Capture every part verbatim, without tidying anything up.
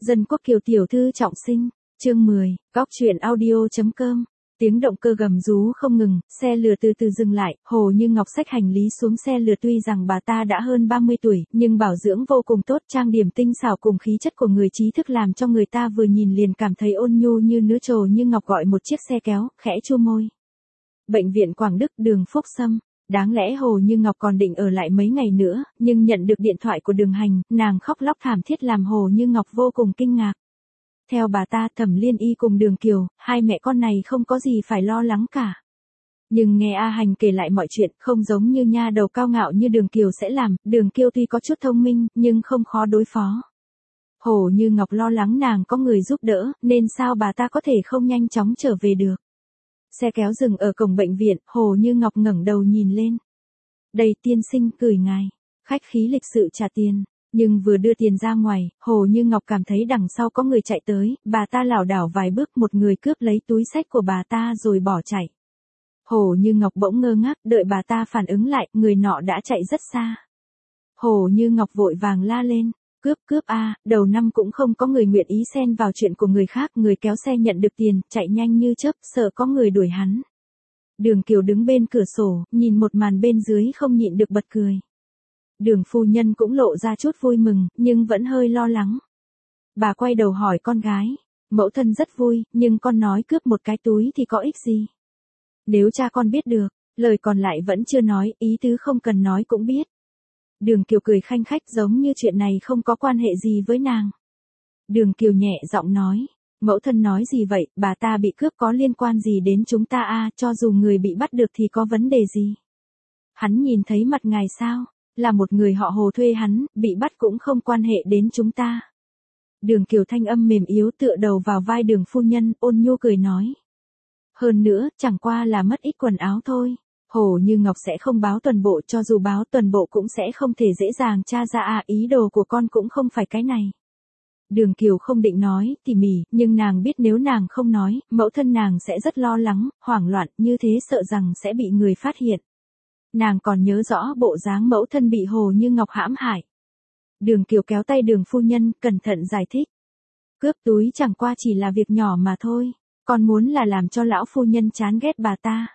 Dân quốc kiều tiểu thư trọng sinh, chương mười, góc truyện audio.com. Tiếng động cơ gầm rú không ngừng, xe lừa từ từ dừng lại, Hồ Như Ngọc xách hành lý xuống xe lừa. Tuy rằng bà ta đã hơn ba mươi tuổi, nhưng bảo dưỡng vô cùng tốt, trang điểm tinh xảo cùng khí chất của người trí thức làm cho người ta vừa nhìn liền cảm thấy ôn nhu như nữ trồ Như Ngọc gọi một chiếc xe kéo, khẽ chu môi. Bệnh viện Quảng Đức, đường Phúc Sâm. Đáng lẽ Hồ Như Ngọc còn định ở lại mấy ngày nữa, nhưng nhận được điện thoại của Đường Hành, nàng khóc lóc thảm thiết làm Hồ Như Ngọc vô cùng kinh ngạc. Theo bà ta, Thẩm Liên Y cùng Đường Kiều, hai mẹ con này không có gì phải lo lắng cả. Nhưng nghe A Hành kể lại mọi chuyện, không giống như nha đầu cao ngạo như Đường Kiều sẽ làm, Đường Kiều tuy có chút thông minh, nhưng không khó đối phó. Hồ Như Ngọc lo lắng nàng có người giúp đỡ, nên sao bà ta có thể không nhanh chóng trở về được. Xe kéo dừng ở cổng bệnh viện, Hồ Như Ngọc ngẩng đầu nhìn lên. Đây tiên sinh, gửi ngài. Khách khí lịch sự trả tiền. Nhưng vừa đưa tiền ra ngoài, Hồ Như Ngọc cảm thấy đằng sau có người chạy tới, bà ta lảo đảo vài bước, một người cướp lấy túi xách của bà ta rồi bỏ chạy. Hồ Như Ngọc bỗng ngơ ngác, đợi bà ta phản ứng lại, người nọ đã chạy rất xa. Hồ Như Ngọc vội vàng la lên. Cướp cướp a, à, đầu năm cũng không có người nguyện ý xen vào chuyện của người khác. Người kéo xe nhận được tiền, chạy nhanh như chớp, sợ có người đuổi hắn. Đường Kiều đứng bên cửa sổ, nhìn một màn bên dưới không nhịn được bật cười. Đường phu nhân cũng lộ ra chút vui mừng, nhưng vẫn hơi lo lắng. Bà quay đầu hỏi con gái, mẫu thân rất vui, nhưng con nói cướp một cái túi thì có ích gì? Nếu cha con biết được, lời còn lại vẫn chưa nói, ý tứ không cần nói cũng biết. Đường Kiều cười khanh khách giống như chuyện này không có quan hệ gì với nàng. Đường Kiều nhẹ giọng nói, mẫu thân nói gì vậy, bà ta bị cướp có liên quan gì đến chúng ta a, à, cho dù người bị bắt được thì có vấn đề gì? Hắn nhìn thấy mặt ngài sao, là một người họ Hồ thuê hắn, bị bắt cũng không quan hệ đến chúng ta. Đường Kiều thanh âm mềm yếu tựa đầu vào vai Đường phu nhân, ôn nhu cười nói. Hơn nữa, chẳng qua là mất ít quần áo thôi. Hồ Như Ngọc sẽ không báo tuần bộ, cho dù báo tuần bộ cũng sẽ không thể dễ dàng tra ra à, ý đồ của con cũng không phải cái này. Đường Kiều không định nói tỉ mỉ, nhưng nàng biết nếu nàng không nói, mẫu thân nàng sẽ rất lo lắng, hoảng loạn, như thế sợ rằng sẽ bị người phát hiện. Nàng còn nhớ rõ bộ dáng mẫu thân bị Hồ Như Ngọc hãm hại. Đường Kiều kéo tay Đường phu nhân, cẩn thận giải thích. Cướp túi chẳng qua chỉ là việc nhỏ mà thôi, con muốn là làm cho lão phu nhân chán ghét bà ta.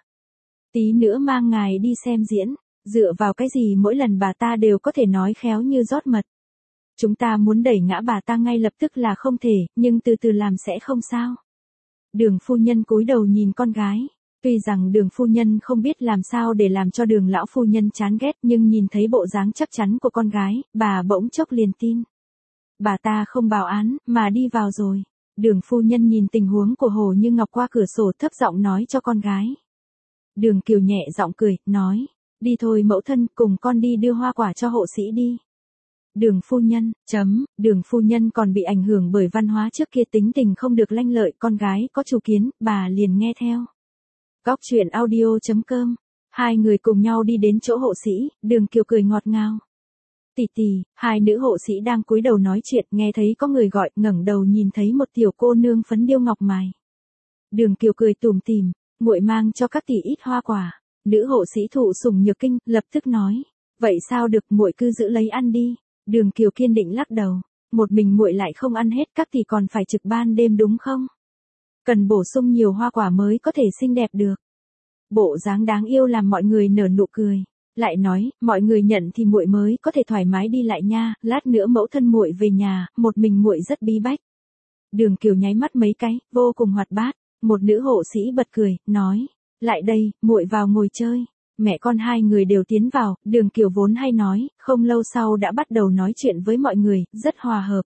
Tí nữa mang ngài đi xem diễn, dựa vào cái gì mỗi lần bà ta đều có thể nói khéo như rót mật. Chúng ta muốn đẩy ngã bà ta ngay lập tức là không thể, nhưng từ từ làm sẽ không sao. Đường phu nhân cúi đầu nhìn con gái. Tuy rằng Đường phu nhân không biết làm sao để làm cho Đường lão phu nhân chán ghét, nhưng nhìn thấy bộ dáng chắc chắn của con gái, bà bỗng chốc liền tin. Bà ta không báo án, mà đi vào rồi. Đường phu nhân nhìn tình huống của Hồ Như Ngọc qua cửa sổ, thấp giọng nói cho con gái. Đường Kiều nhẹ giọng cười, nói, đi thôi mẫu thân, cùng con đi đưa hoa quả cho hộ sĩ đi. Đường phu nhân, chấm, Đường phu nhân còn bị ảnh hưởng bởi văn hóa trước kia, tính tình không được lanh lợi, con gái có chủ kiến, bà liền nghe theo. Góc truyện audio.com. Hai người cùng nhau đi đến chỗ hộ sĩ, Đường Kiều cười ngọt ngào. Tỷ tỷ, hai nữ hộ sĩ đang cúi đầu nói chuyện, nghe thấy có người gọi, ngẩng đầu nhìn thấy một tiểu cô nương phấn điêu ngọc mài. Đường Kiều cười tủm tỉm, muội mang cho các tỷ ít hoa quả. Nữ hộ sĩ thụ sủng nhược kinh, lập tức nói, vậy sao được, muội cứ giữ lấy ăn đi. Đường Kiều kiên định lắc đầu, một mình muội lại không ăn hết, các tỷ còn phải trực ban đêm đúng không? Cần bổ sung nhiều hoa quả mới có thể xinh đẹp được. Bộ dáng đáng yêu làm mọi người nở nụ cười, lại nói, mọi người nhận thì muội mới có thể thoải mái đi lại nha, lát nữa mẫu thân muội về nhà, một mình muội rất bí bách. Đường Kiều nháy mắt mấy cái, vô cùng hoạt bát. Một nữ hộ sĩ bật cười, nói, lại đây, muội vào ngồi chơi. Mẹ con hai người đều tiến vào, Đường Kiều vốn hay nói, không lâu sau đã bắt đầu nói chuyện với mọi người, rất hòa hợp.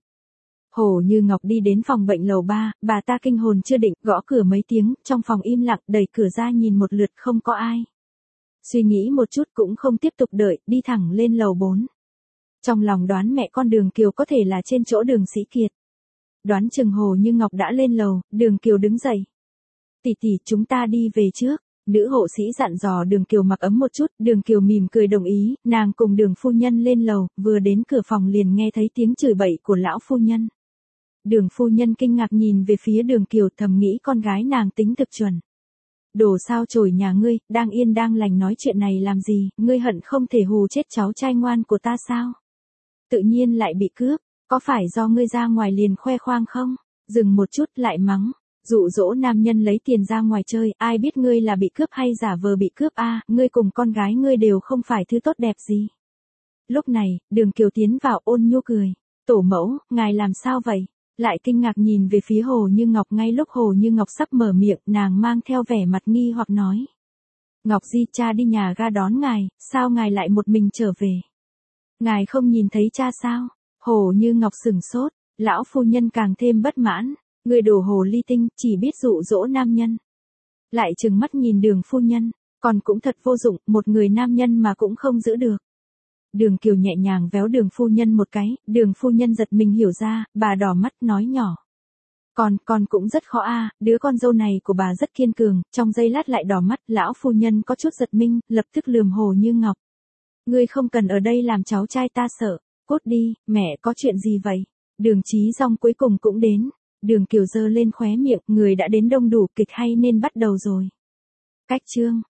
Hồ Như Ngọc đi đến phòng bệnh lầu ba, bà ta kinh hồn chưa định, gõ cửa mấy tiếng, trong phòng im lặng, đẩy cửa ra nhìn một lượt không có ai. Suy nghĩ một chút cũng không tiếp tục đợi, đi thẳng lên lầu bốn. Trong lòng đoán mẹ con Đường Kiều có thể là trên chỗ Đường Sĩ Kiệt. Đoán chừng Hồ Như Ngọc đã lên lầu, Đường Kiều đứng dậy. Tỷ tỷ, chúng ta đi về trước. Nữ hộ sĩ dặn dò Đường Kiều mặc ấm một chút, Đường Kiều mỉm cười đồng ý, nàng cùng Đường phu nhân lên lầu, vừa đến cửa phòng liền nghe thấy tiếng chửi bậy của lão phu nhân. Đường phu nhân kinh ngạc nhìn về phía Đường Kiều, thầm nghĩ con gái nàng tính thực chuẩn. Đồ sao chổi nhà ngươi, đang yên đang lành nói chuyện này làm gì, ngươi hận không thể hù chết cháu trai ngoan của ta sao? Tự nhiên lại bị cướp, Có phải do ngươi ra ngoài liền khoe khoang không? Dừng một chút lại mắng. Dụ dỗ nam nhân lấy tiền ra ngoài chơi, ai biết ngươi là bị cướp hay giả vờ bị cướp a, à, ngươi cùng con gái ngươi đều không phải thứ tốt đẹp gì. Lúc này, Đường Kiều tiến vào ôn nhu cười. Tổ mẫu, ngài làm sao vậy? Lại kinh ngạc nhìn về phía Hồ Như Ngọc, ngay lúc Hồ Như Ngọc sắp mở miệng, nàng mang theo vẻ mặt nghi hoặc nói. Ngọc Di, cha đi nhà ga đón ngài, sao ngài lại một mình trở về? Ngài không nhìn thấy cha sao? Hồ Như Ngọc sửng sốt, lão phu nhân càng thêm bất mãn. Người đồ hồ ly tinh, chỉ biết dụ dỗ nam nhân. Lại trừng mắt nhìn Đường phu nhân, còn cũng thật vô dụng, một người nam nhân mà cũng không giữ được. Đường Kiều nhẹ nhàng véo Đường phu nhân một cái, Đường phu nhân giật mình hiểu ra, bà đỏ mắt nói nhỏ. Còn, con cũng rất khó a, à, đứa con dâu này của bà rất kiên cường, trong giây lát lại đỏ mắt, lão phu nhân có chút giật mình, lập tức lườm Hồ Như Ngọc. Ngươi không cần ở đây làm cháu trai ta sợ, cút đi, mẹ có chuyện gì vậy? Đường Chí Dòng cuối cùng cũng đến. Đường Kiều giơ lên khóe miệng, người đã đến đông đủ, kịch hay nên bắt đầu rồi. Cách chương